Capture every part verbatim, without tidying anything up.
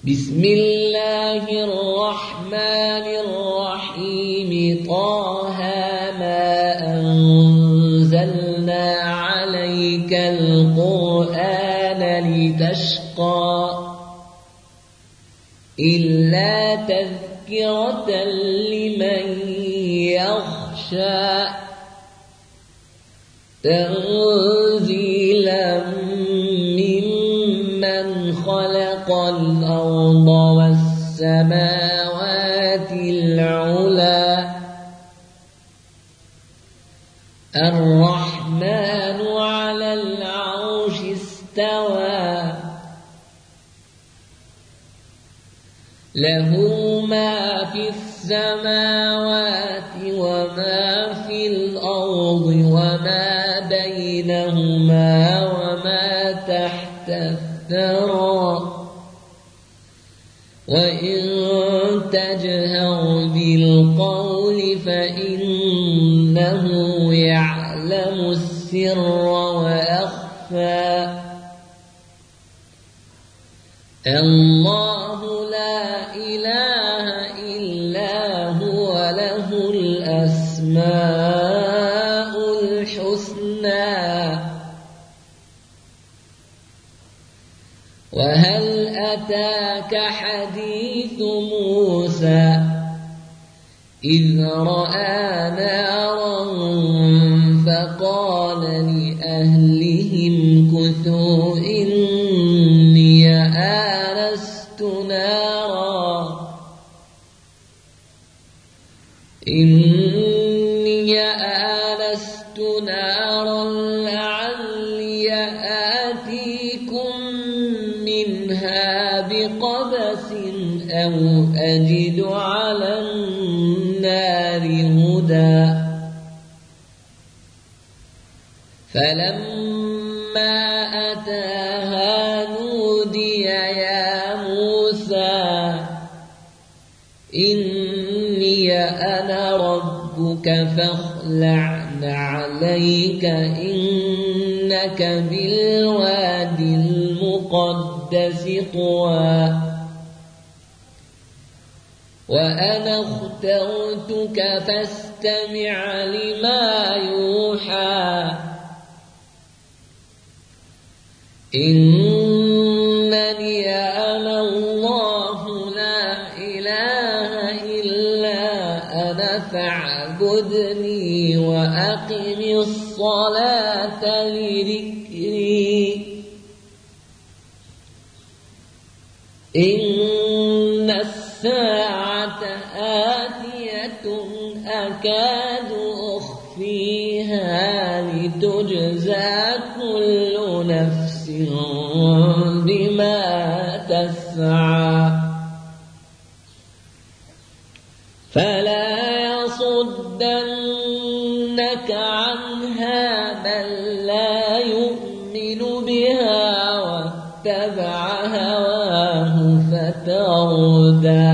بسم الله الرحمن الرحيم طه ما أنزلنا عليك القرآن لتشقى إلا تذكرة لمن يخشى تنزيلا ممن خلق الأرض والسماوات العلى الرحمن على العرش استوى له ما في السماوات وما في الأرض وما بينهما وما تحت الثرى وإن تجهر بالقول فإنه يعلم السر وأخفى الله لا إله إلا هو له الأسماء الحسنى وهل أتاك حديث موسى إذ رأى نارا فقال لأهلهم كثوا إني آنست نارا إني آنست نارا لعلي آتيكم منها بقبس أو أجد على النار هدى فلما أتاها نودي يا موسى إني أنا ربك فاخلع نعليك إنك بالوادي المقدس طوى وأنا اخترتك فاستمع لما يوحى إنني أنا الله لا إله إلا أنا فاعبدني وأقم الصلاة لذكري إن الساعة آتية أكاد أخفيها لتجزى كل نفس بما تسعى فلا يصدنك عنها من لا يؤمن بها واتبع هواه فتردى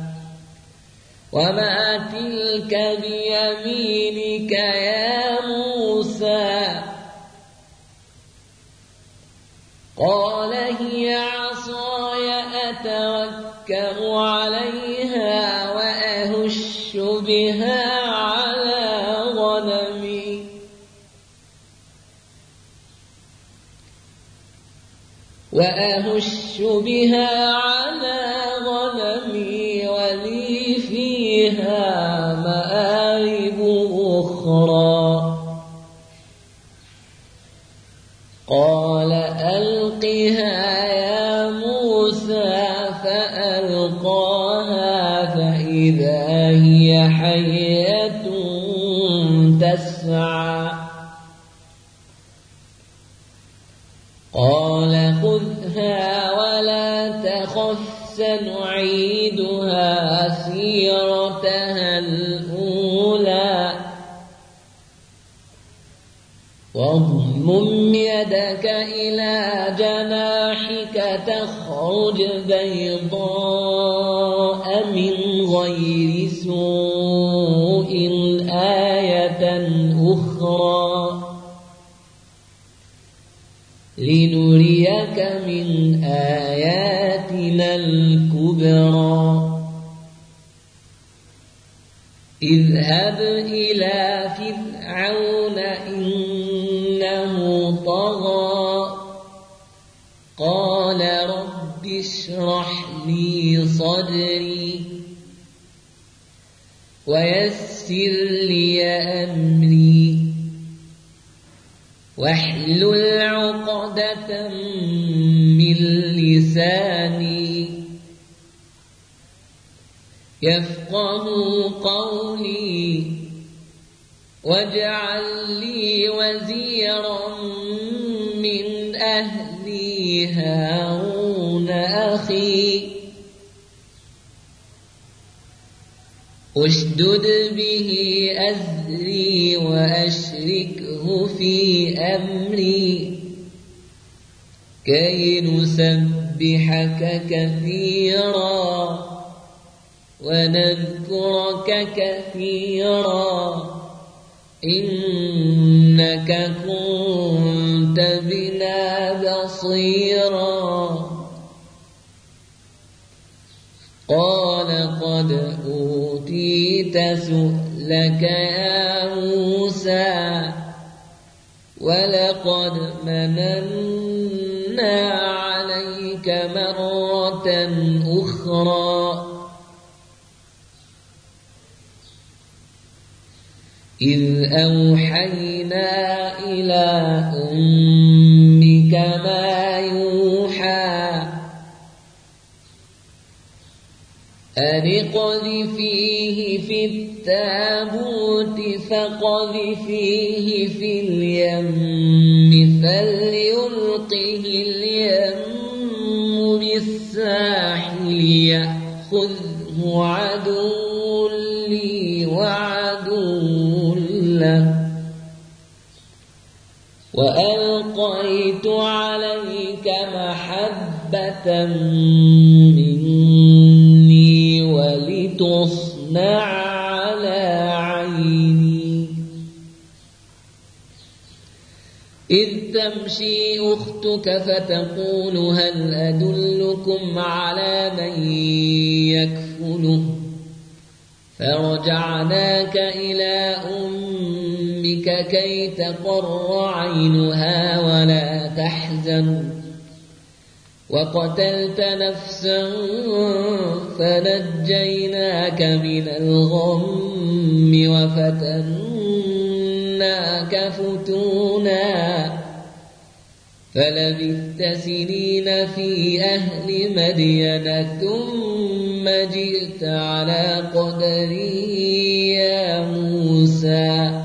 وما تلك بيمينك يا موسى قال هي عصاي أتوكأ عليها وأهش بها على غنمي وأهش بها على غنمي ولي فيها مآرب أخرى قال ألقها يا موسى فألقاها فإذا هي حية تسعى قال خذها ولا تخف سنعيدها سيرتها الأولى واضمم يدك إلى جناحك تخرج بيضاء من غير سوء آية أخرى لنريك من آياتنا من الكبرى اذهب إلى فرعون إنه طغى قال رب اشرح لي صدري ويسر لي أمري واحلل عقدة من لساني يفقهوا قولي واجعل لي وزيرا من أهلي هارون أخي أشدد به أزري وأشركه في أمري كي نسبحك كثيرا ونذكرك كثيرا إنك كنت بنا بصيرا قال قد أوتيت سؤلك يا موسى ولقد مننا عليك مرة أخرى إذ أوحينا إلى أمك ما يوحى أن اقذفيه في التابوت فاقذفيه في اليم فليلقه اليم بالساحل يأخذه عدو لي وعدو له وألقيت عليك محبة مني ولتصنع على عيني إذ تمشي أختك فتقول هل أدلكم على من يكفله فرجعناك إلى أمك كي تقر عينها ولا تحزن وقتلت نفسا فنجيناك من الغم وفتناك فتونا فلبثت سنين في أهل مدين ثم جئت على قدري يا موسى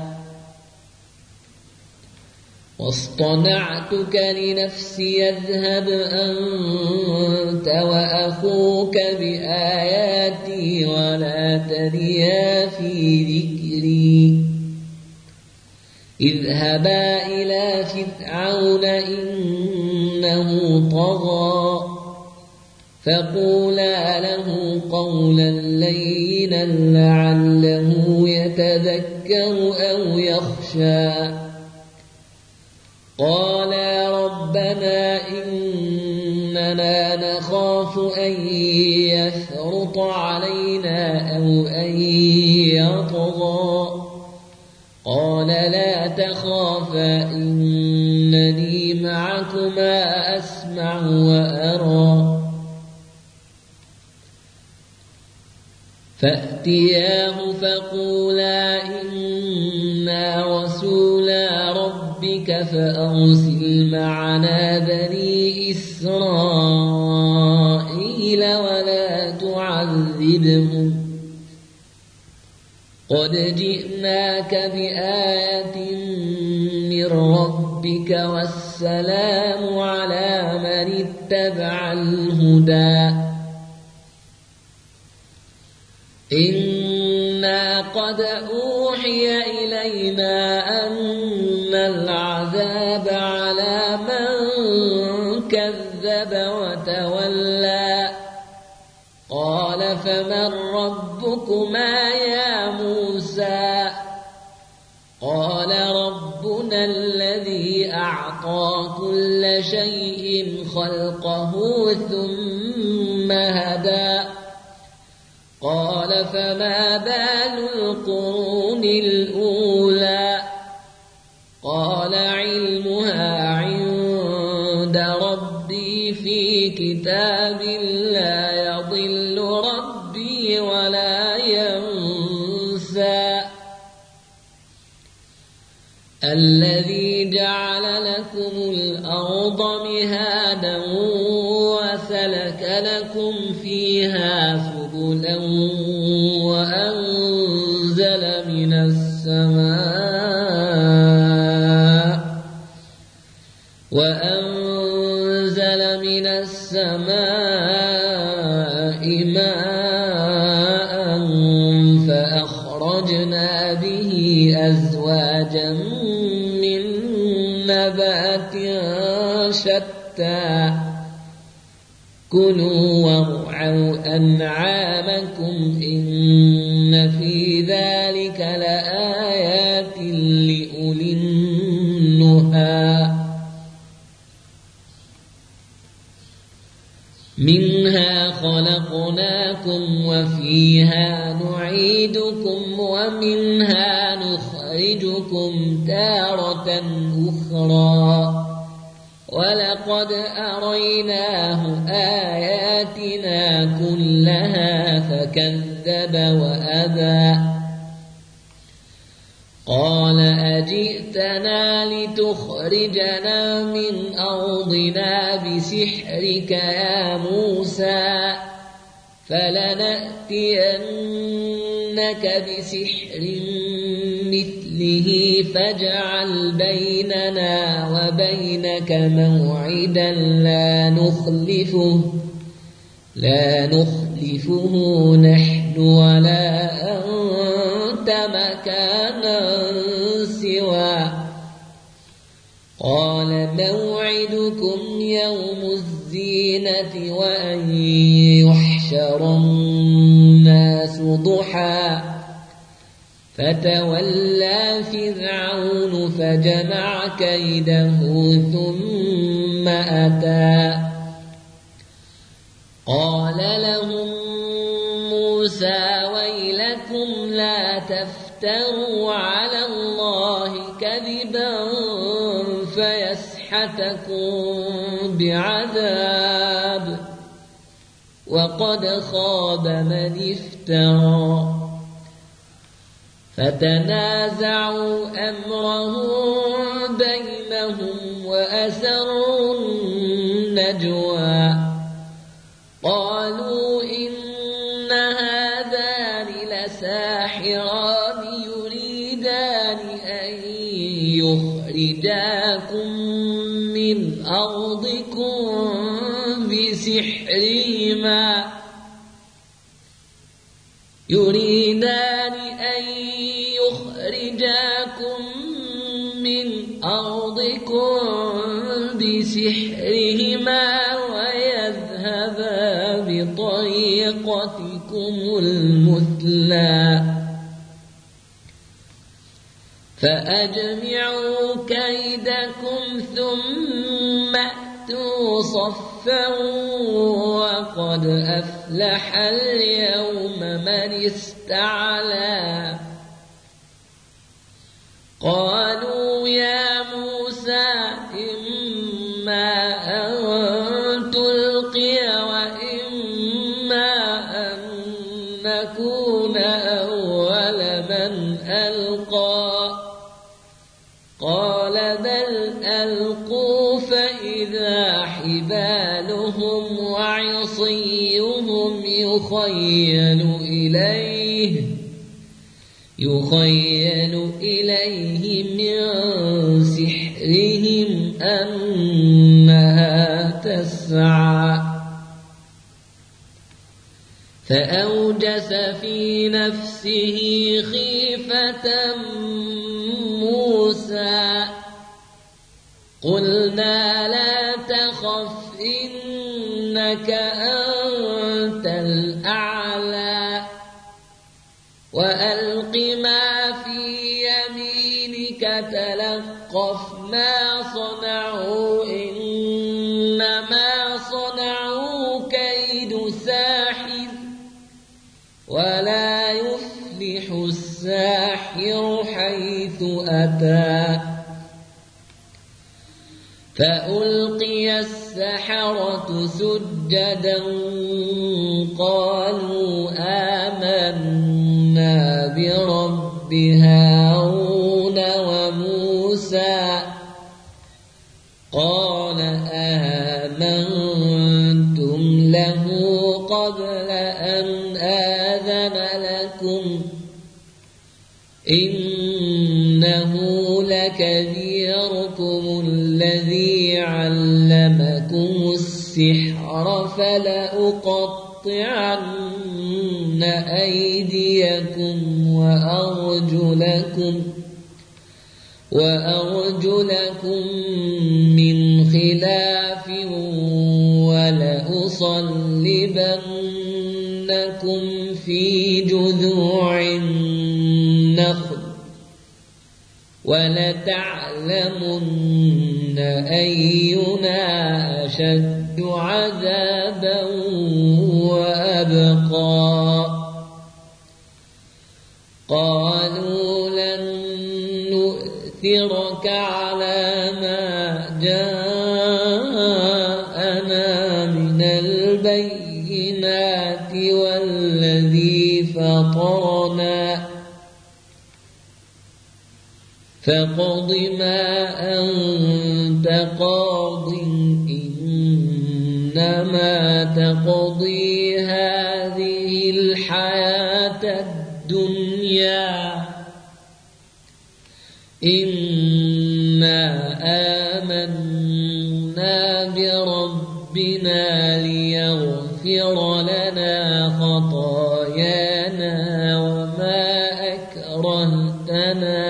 واصطنعتك لنفسي اذهب أنت وأخوك بآياتي ولا تنيا في ذكري اذهبا إلى فرعون إنه طغى فقولا له قولا لينا لعله يتذكر أو يخشى قالا ربنا إننا نخاف أن يفرط علينا أو أن يطغى قال لا تخافا إنني معكما أسمع وأرى فأتياه فقولا إنا رسولا ربك فأرسل معنا بني إسرائيل ولا تعذبهم قد جئناك بآية من ربك والسلام على من اتبع الهدى إنا قد أوحي إلينا أن العذاب على من كذب وتولى قال فمن ربكما يا موسى قال ربنا الذي أعطى كل شيء خلقه ثم ثم هدى قال فما بال القرون الأولى قال علمها عند ربي في كتاب لا يضل ربي ولا ينسى الذي جعل لكم الأرض مهادا وسلك لكم فيها سبلا وأنزل من السماء وأنزل من السماء ماء فأخرجنا به أزواجا من نبات شتى كلوا وارعوا أنعامكم إن في ذلك لآيات لأولي النهى منها خلقناكم وفيها نعيدكم ومنها نخرجكم تارة أخرى ولقد أريناه آياتنا كلها فكذب وأبى قال أجئتنا لتخرجنا من أرضنا بسحرك يا موسى فلنأتينك بسحر مثله فاجعل بيننا وبينك موعدا لا نخلفه لا نخلفه نحن ولا أنت مكانا سوى قال موعدكم يوم الزينة وأن يحشر الناس ضحى فتولى فرعون فجمع كيده ثم أتى قال لهم موسى ويلكم لا تفتروا على الله كذبا فيسحتكم بعذاب وقد خاب من افترى فتنازعوا أمرهم بينهم وأسروا النجوى قالوا إن هذان لساحران يريدان أن يخرجاكم من أرضكم بسحرهما يريدان أن يخرجاكم من أرضكم بسحرهما ويذهبا بطريقتكم المثلى فأجمعوا كيدكم ثم أتوا صفا وقد أفلح اليوم من استعلى قالوا يا موسى إما أن تلقي وإما أن نكون أول من ألقى قال بل ألقوا فإذا حبالهم وعصيهم يخيل إليه يخيل إليه من سحرهم أنها تسعى فأوجس في نفسه خيفة موسى قلنا لا تخف إنك أنت الأعلى وألق ما في يمينك تلقف ما صنعوا إنما صنعوا كيد الساحر ولا يفلح الساحر حيث أتى فألقي السحرة سجدا قالوا آمنا برب هارون وموسى قال آمنتم له قبل أن آذن لكم إنه لكبيركم الذي علمكم السحر فلأقطعن أيديكم وأرجلكم وأرجلكم من خلاف ولأصلبنكم في جذوع النخل ولتعلمن أينا أشد عذابا وأبقى قالوا لن نؤثرك على ما جاءنا من البينات والذي فطرنا فاقض ما أنت قاض إنما تقضي هذه الحياة الدنيا إنا آمنا بربنا ليغفر لنا خطايانا وما أكرهتنا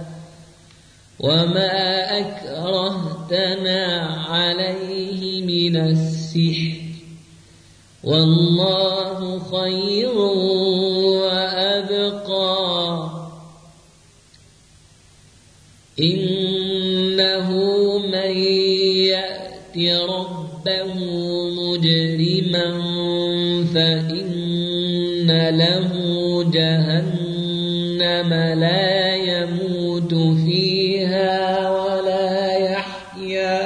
وما أكرهتنا عليه من السحر والله خير وأبقى إنه من يأت ربه مجرما فإن له جهنم لا يموت فيها ولا يحيا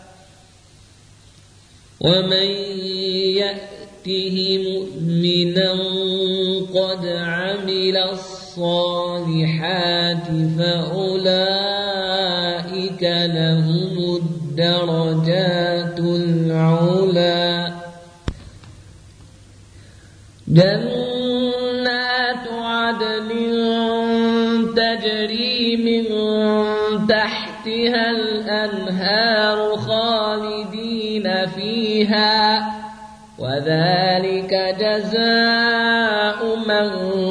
ومن يأته مؤمنا قد عمل الصالحات فأولئك لهم الدرجات العلى جنات عدن تجري من تحتها الأنهار خالدين فيها وذلك جزاء من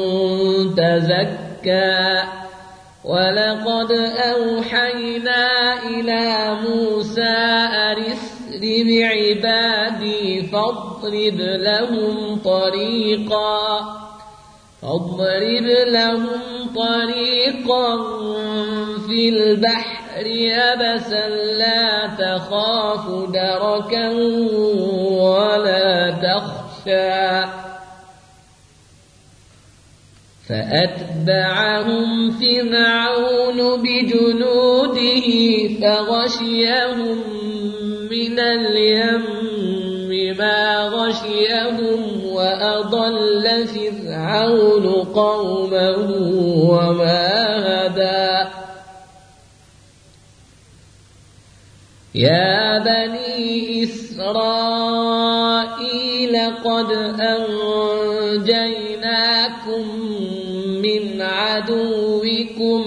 تزكى ولقد أوحينا إلى موسى أن اسر بعبادي فاضرب لهم طريقا فاضرب لهم طريقا في البحر يبسا لا تخاف دركا ولا تخشى فأتبعهم فرعون بجنوده فغشيهم من اليم ما غشيهم وأضل فرعون قومه وما هدى يا بني إسرائيل قد أنجيناكم من عدوكم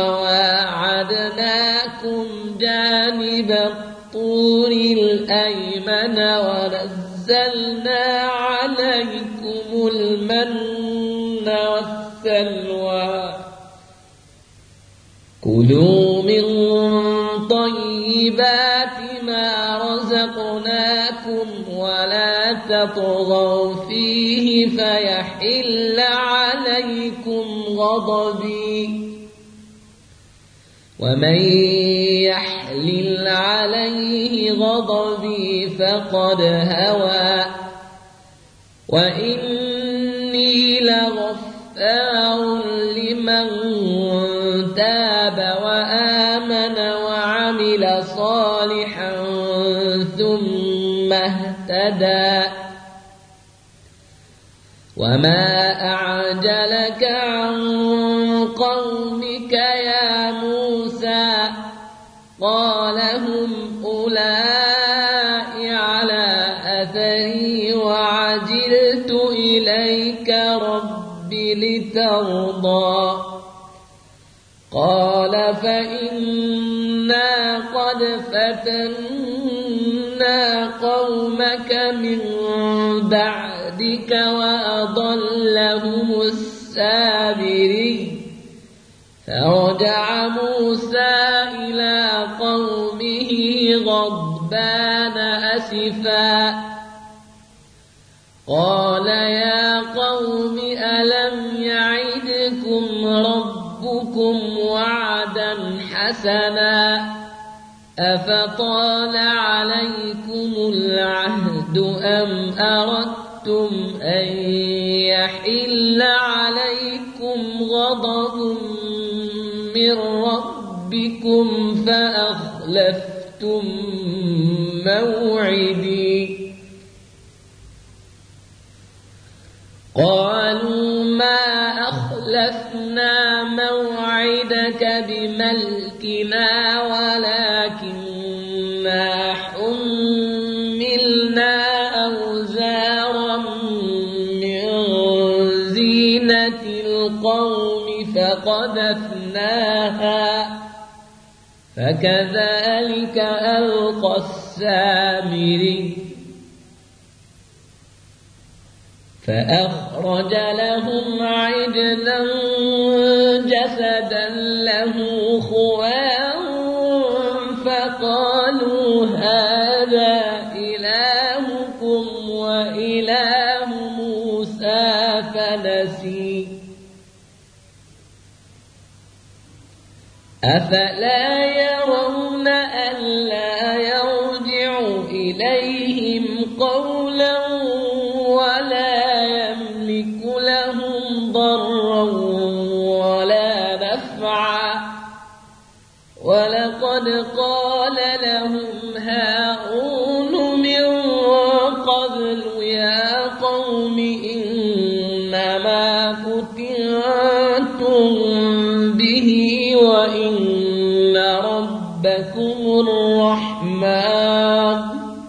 وواعدناكم جانب الطور الأيمن ونزلنا عليكم المن والسلوى كلوا من طيبات ما رزقناكم ولا تطغوا فيه فيحل عليكم غضبي ومن يحلل عليه غضبي فقد هوى وإني لغفار لمن تاب وآمن وعمل صالحا ثم اهتدى وما أعجلك عن قومك يا موسى قال هم أولئك على أثري وعجلت إليك رب لترضى قال فإنا قد فتنا قومك من بعدك وأضلهم السامري فرجع موسى إلى قومه غضبان أسفا قال يا قوم ألم يعدكم ربكم وعدا حسنا أفطال عليكم العهد أم أردتم أن يحل عليكم غضب من ربكم فأخلفتم موعدي قالوا ما أخلفنا موعدك بملكنا ولكننا حملنا أوزارا من زينة القوم فقذفناها فكذلك ألقى السامري فأخرج لهم عجلا جسدا له خوار فقالوا هذا إلهكم وإله موسى فنسي أفلا يرون ألا يرجع إليهم قولا ولا يملك لهم ضرا ولا نفعا ولقد قال لهم هارون من قبل يا قوم إنما فتنتم به وإن ربكم الرحمن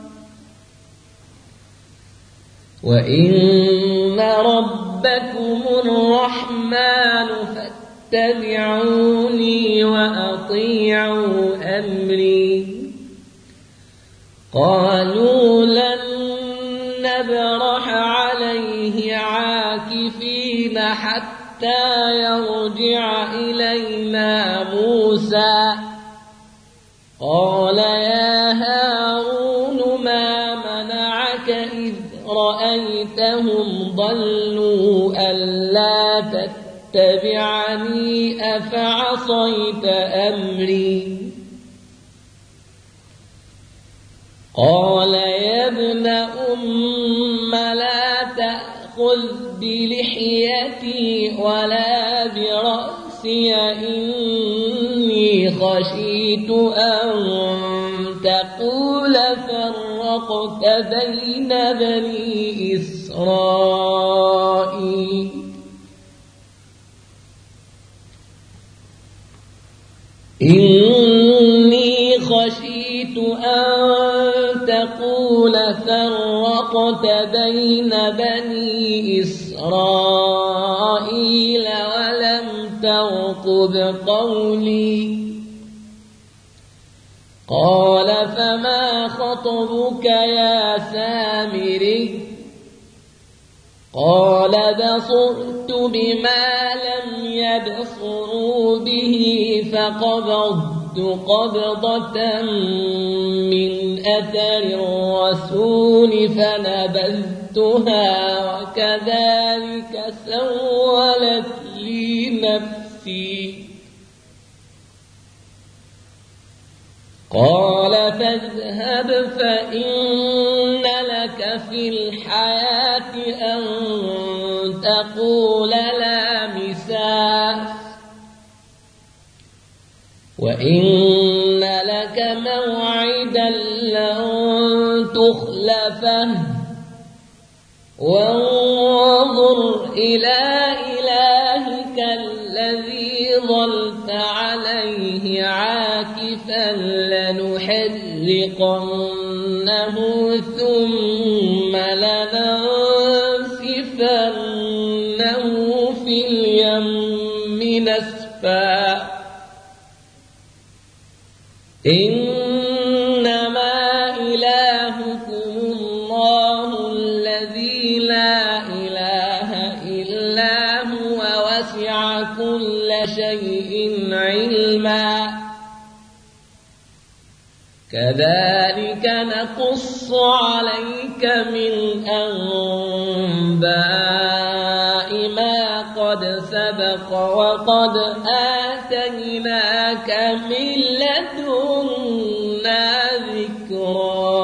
وإن ربكم الرحمن فاتبعوني وأطيعوا أمري قالوا لن نبرح عليه عاكفين حتى يرجع إلينا موسى قال يا هارون ما منعك إذ رأيتهم ضلوا ألا تتبعني أفعصيت أمري قال يا ابن أم لا تأخذ بلحيتي ولا برأسي إني خشيت أن تقول فرقت بين بني إسرائيل إني خشيت أن تقول فرقت بين بني إسرائيل ولم ترقب قولي قال فما خطبك يا سامري قال بصرت بما لم يبصروا به فقبضت قبضة من أثر الرسول فنبذتها وكذلك سولت لي نفسي قال فاذهب فإن لك في الحياة أن تقول لا مساس وإن لك موعدا لن تخلفه وانظر إلى إلهك الذي ظلت عليه عاكفا لنحرقنه ثم لننسفنه في اليم نسفا إنما إلهكم الله الذي لا إله إلا هو وسع كل شيء علما كذلك نقص عليك من أنباء ما قد سبق وقد آتيناك من لدنا ذكرا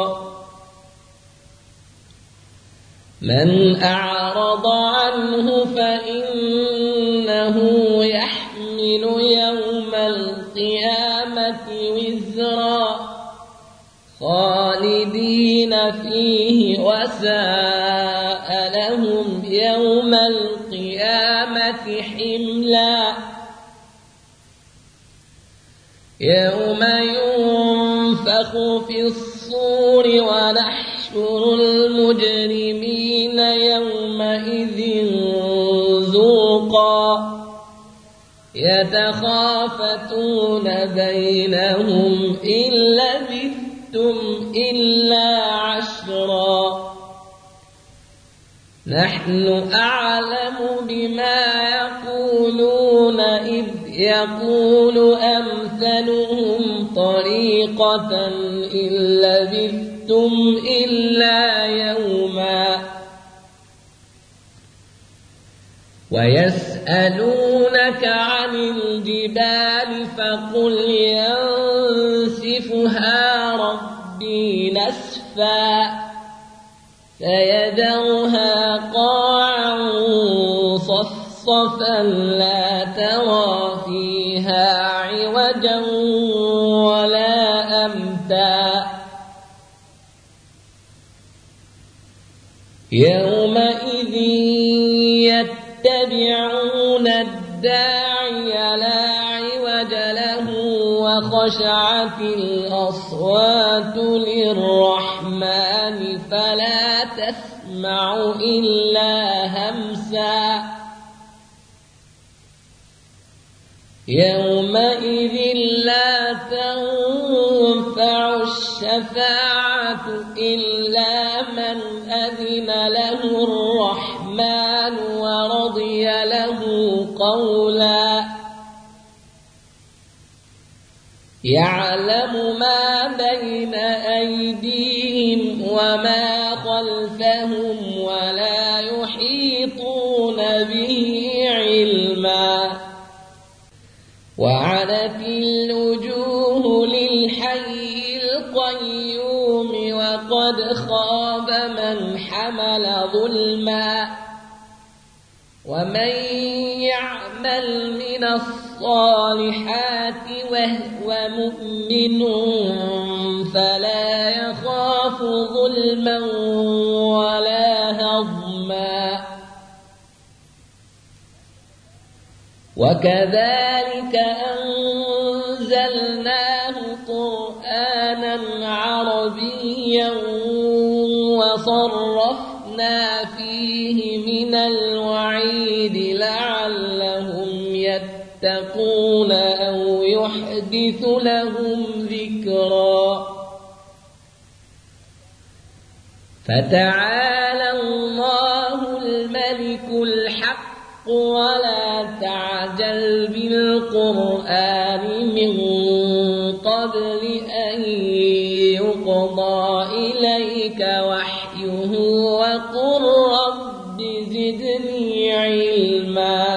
من أعرض عنه فإنه يحمل يوم القيامة وزرا خالدين فيه وساء لهم يوم القيامة حملا يوم ينفخ في الصور ونحشر المجرمين يومئذ زرقا يتخافتون بينهم إن لبثتم إلا عشرا نحن أعلم بما يقولون إذ يقول أمثلهم طريقة إن لبثتم إلا يوما ويسألونك عن الجبال فقل ينسفها ربي نسفا فيذرها قاعا صفصفا لا ترى فيها عوجا ولا أمتا يومئذ يتبعون الداعي لا عوج له وخشعت الأصوات للرحمن فلا تسمع إلا همسا يومئذ لا تنفع الشفاعة إلا من أذن له الرحمن ورضي له قولا يعلم ما بين أيديهم وما خلفهم ولا يحيطون به علما وعنت الوجوه للحي القيوم وقد خاب من حمل ظلما ومن يعمل من الصالحات وهو مؤمن فلا يخاف ظلما ولا هضما وكذلك أنزلناه قرآنا عربيا وصرفنا فيه من الوعيد لعلهم يتقون أو يحدث لهم ذكرا فتعالى الله الملك الحق ولا تعجل بالقرآن من قبل أن يقضى إليك وحيه وقل رب زدني علما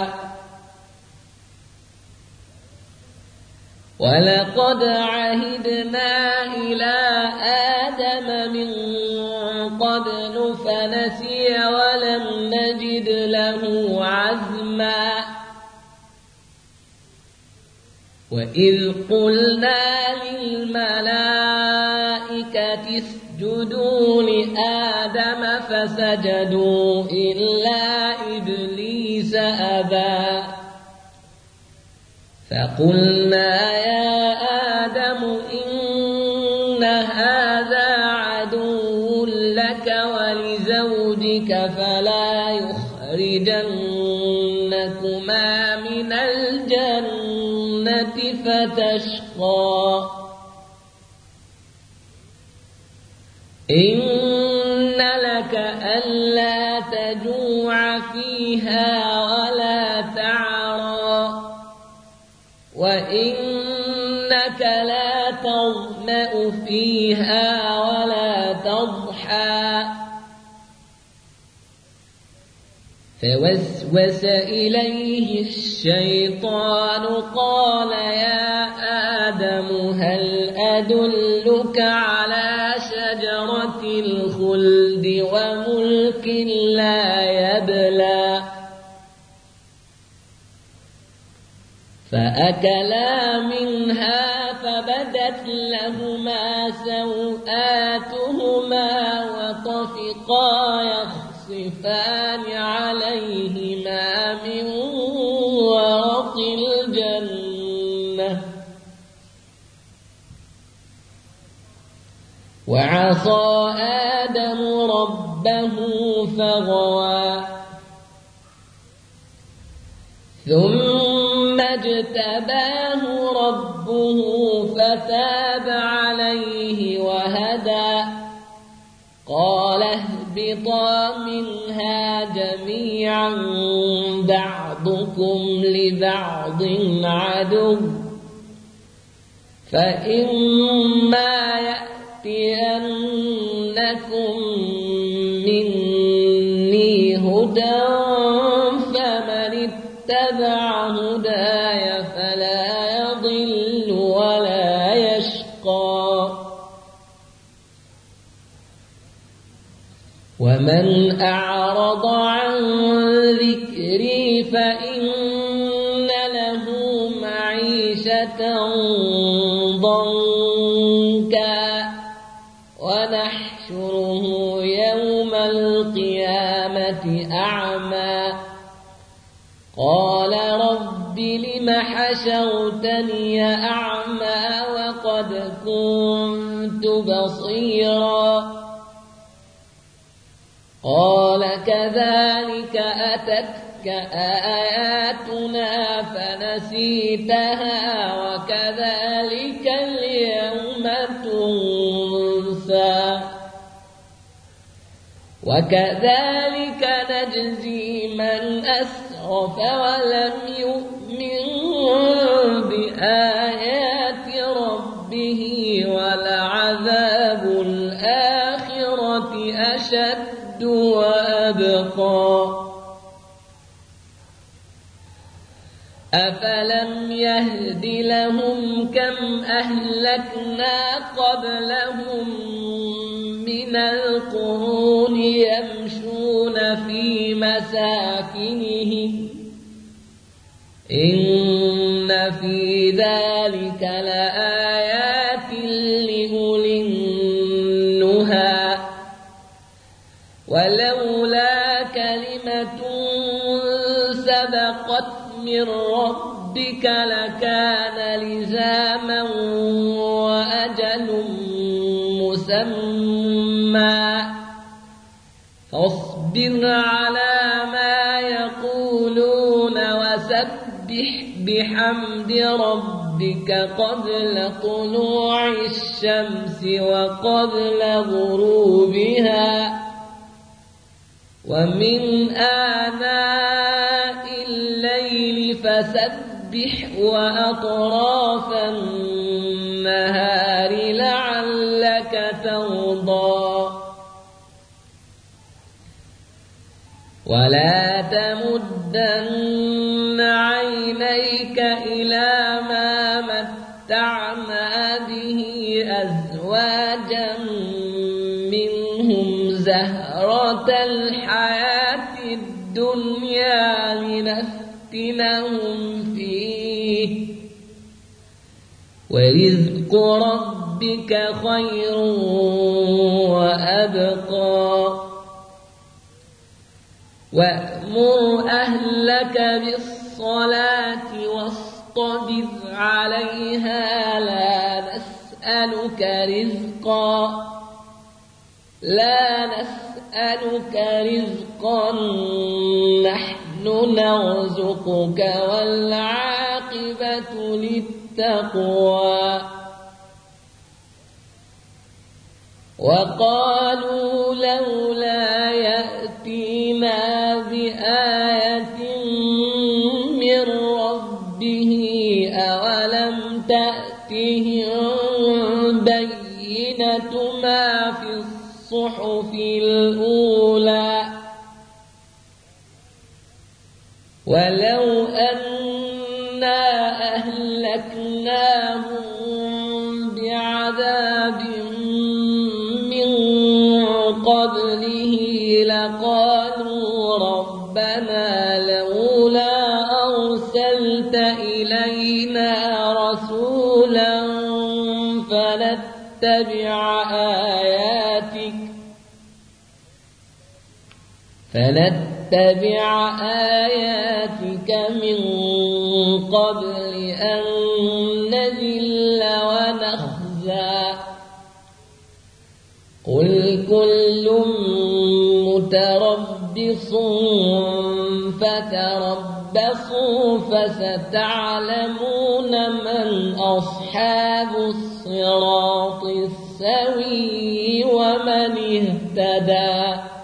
ولقد عهدنا إلى آدم من قبل فنسي ولم نجد له عزما وإذ قلنا للملائكة اسجدوا لآدم فسجدوا إلا إبليس أبى فقلنا يا آدم إن هذا عدو لك ولزوجك فلا يخرجنكما من الجنة فتشقى إن لك ألا تجوع فيها ولا تعرى وإنك لا تظمأ فيها ولا تضحى فوسوس إليه الشيطان قال يا آدم هل أدلك على شجرة الخلد وملك لا يبلى فأكلا منها فبدت لهما سوآتهما وطفقا يخصفان عليهما من ورق الجنة وعصى آدم ربه فغوى ثم اجتباه ربه فتاب عليه وهدى قال اهبطا منها جميعا بعضكم لبعض عدو فإما يأتينكم مني هدى فمن اتبع هداي فلا يضل ولا يشقى ومن أعرض عن ذكري فإن له معيشة ضنكا ونحشره يوم القيامة أعمى قال رب لم حشرتني أعمى وقد كنت بصيرا قال كذلك أتتك آياتنا فنسيتها وكذلك اليوم تنسى وكذلك نجزي من أسرف ولم يؤمن بآيات ربه ولعذاب الآخرة أشد وأبقى أفلم يهد لهم كم أهلكنا قبلهم من القرون يمشون في مساكنهم إن في ذلك لآيات لأولي النهى ولولا كلمة سبقت من ربك لكان لزاما وأجل مسمى فاصبر على ما يقولون وسبح بحمد ربك قبل طلوع الشمس وقبل غروبها ومن آناء الليل فسبح وأطراف النهار لعلك ترضى ولا تمدن عينيك إلى ما متعنا به أزواجا منهم زهرة الحياة الدنيا لنفتنهم فيه ورزق ربك خير وأبقى وأمر أهلك بالصلاة واصطبر عليها لا نسألك رزقا لا نسألك رزقا نحن نرزقك والعاقبة للتقوى وقالوا لولا يأتينا بآية من ربه أولم تأتهم بينة ما في الصحف الأولى ولو أنا أهلكناهم بعذاب من قبله لقالوا ربنا لولا أرسلت إلينا رسولا فنتبع آياتك فنتبع آياتك من قبل أن نذل ونخزى قل كل متربص فتربصوا فستعلمون من أصحاب الصراط السوي ومن اهتدى